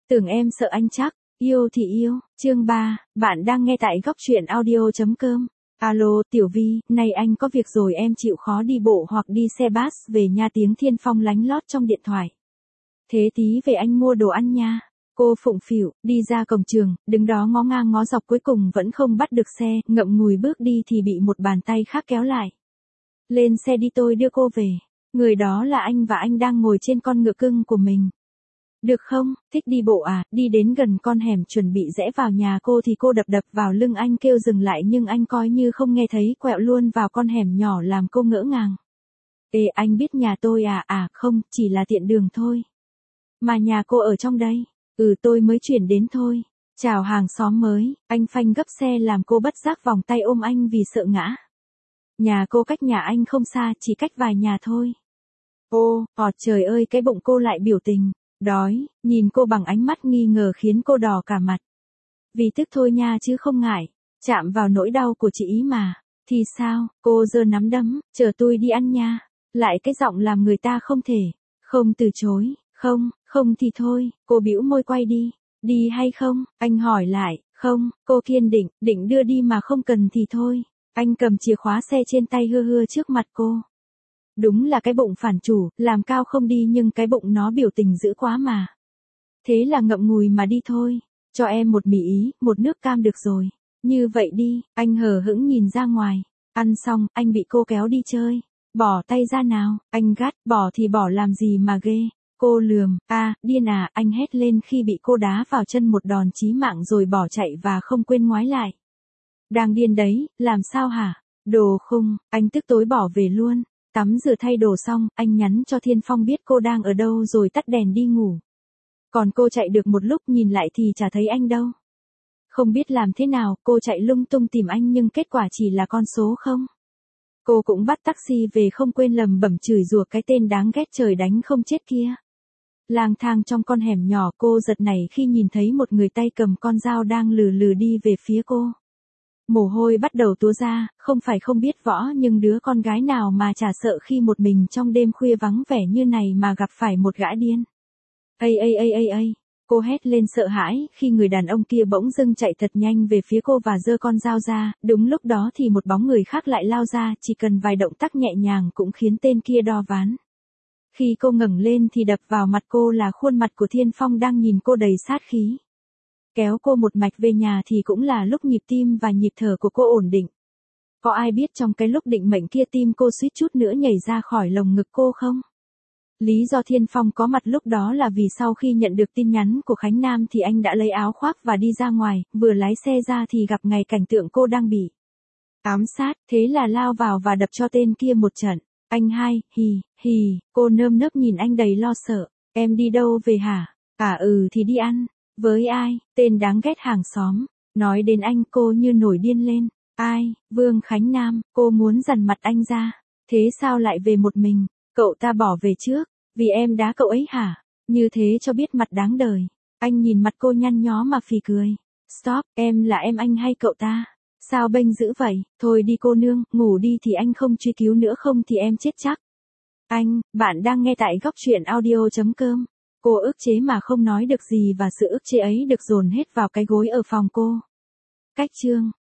Tưởng em sợ anh chắc, yêu thì yêu, chương 3, bạn đang nghe tại góc truyện audio.com. Alo, Tiểu Vi, nay anh có việc rồi em chịu khó đi bộ hoặc đi xe bus về nha, tiếng Thiên Phong lánh lót trong điện thoại. Thế tí về anh mua đồ ăn nha. Cô phụng phịu, đi ra cổng trường, đứng đó ngó ngang ngó dọc cuối cùng vẫn không bắt được xe, ngậm ngùi bước đi thì bị một bàn tay khác kéo lại. Lên xe đi, tôi đưa cô về. Người đó là anh và anh đang ngồi trên con ngựa cưng của mình. Được không, thích đi bộ à? Đi đến gần con hẻm chuẩn bị rẽ vào nhà cô thì cô đập đập vào lưng anh kêu dừng lại, nhưng anh coi như không nghe thấy, quẹo luôn vào con hẻm nhỏ làm cô ngỡ ngàng. Ê, anh biết nhà tôi à? À không, chỉ là tiện đường thôi. Mà nhà cô ở trong đây? Ừ, tôi mới chuyển đến thôi. Chào hàng xóm mới. Anh phanh gấp xe làm cô bất giác vòng tay ôm anh vì sợ ngã. Nhà cô cách nhà anh không xa, chỉ cách vài nhà thôi. Ô, trời ơi, cái bụng cô lại biểu tình. Đói, nhìn cô bằng ánh mắt nghi ngờ khiến cô đỏ cả mặt. Vì tức thôi nha chứ không ngại. Chạm vào nỗi đau của chị ý mà. Thì sao, cô giơ nắm đấm, chờ tôi đi ăn nha. Lại cái giọng làm người ta không thể. Không từ chối, không thì thôi, cô bĩu môi quay đi. Đi hay không, anh hỏi lại, không, cô kiên định đưa đi mà không cần thì thôi. Anh cầm chìa khóa xe trên tay hưa trước mặt cô. Đúng là cái bụng phản chủ, làm cao không đi nhưng cái bụng nó biểu tình dữ quá mà. Thế là ngậm ngùi mà đi thôi. Cho em một mì ý, một nước cam được rồi. Như vậy đi, anh hờ hững nhìn ra ngoài. Ăn xong, anh bị cô kéo đi chơi. Bỏ tay ra nào, anh gắt, bỏ thì bỏ làm gì mà ghê. Cô lườm, điên à, anh hét lên khi bị cô đá vào chân một đòn chí mạng rồi bỏ chạy và không quên ngoái lại. Đang điên đấy, làm sao hả? Đồ khùng, anh tức tối bỏ về luôn. Tắm rửa thay đồ xong, anh nhắn cho Thiên Phong biết cô đang ở đâu rồi tắt đèn đi ngủ. Còn cô chạy được một lúc nhìn lại thì chả thấy anh đâu. Không biết làm thế nào, cô chạy lung tung tìm anh nhưng kết quả chỉ là con số không. Cô cũng bắt taxi về không quên lầm bẩm chửi rủa cái tên đáng ghét trời đánh không chết kia. Lang thang trong con hẻm nhỏ, cô giật nảy khi nhìn thấy một người tay cầm con dao đang lừ lừ đi về phía cô. Mồ hôi bắt đầu túa ra, không phải không biết võ nhưng đứa con gái nào mà chả sợ khi một mình trong đêm khuya vắng vẻ như này mà gặp phải một gã điên. Ây, cô hét lên sợ hãi khi người đàn ông kia bỗng dưng chạy thật nhanh về phía cô và giơ con dao ra, đúng lúc đó thì một bóng người khác lại lao ra, chỉ cần vài động tác nhẹ nhàng cũng khiến tên kia đo ván. Khi cô ngẩng lên thì đập vào mặt cô là khuôn mặt của Thiên Phong đang nhìn cô đầy sát khí. Kéo cô một mạch về nhà thì cũng là lúc nhịp tim và nhịp thở của cô ổn định. Có ai biết trong cái lúc định mệnh kia tim cô suýt chút nữa nhảy ra khỏi lồng ngực cô không? Lý do Thiên Phong có mặt lúc đó là vì sau khi nhận được tin nhắn của Khánh Nam thì anh đã lấy áo khoác và đi ra ngoài, vừa lái xe ra thì gặp ngay cảnh tượng cô đang bị ám sát, thế là lao vào và đập cho tên kia một trận. Anh hai, cô nơm nớp nhìn anh đầy lo sợ. Em đi đâu về hả? Thì đi ăn. Với ai? Tên đáng ghét hàng xóm. Nói đến anh cô như nổi điên lên. Ai? Vương Khánh Nam. Cô muốn dằn mặt anh ra. Thế sao lại về một mình? Cậu ta bỏ về trước. Vì em đá cậu ấy hả? Như thế cho biết mặt đáng đời. Anh nhìn mặt cô nhăn nhó mà phì cười. Stop, em là em anh hay cậu ta? Sao bênh dữ vậy? Thôi đi cô nương, ngủ đi thì anh không truy cứu nữa, không thì em chết chắc. Anh, bạn đang nghe tại góc truyện audio.com. Cô ức chế mà không nói được gì và sự ức chế ấy được dồn hết vào cái gối ở phòng cô. Cách chương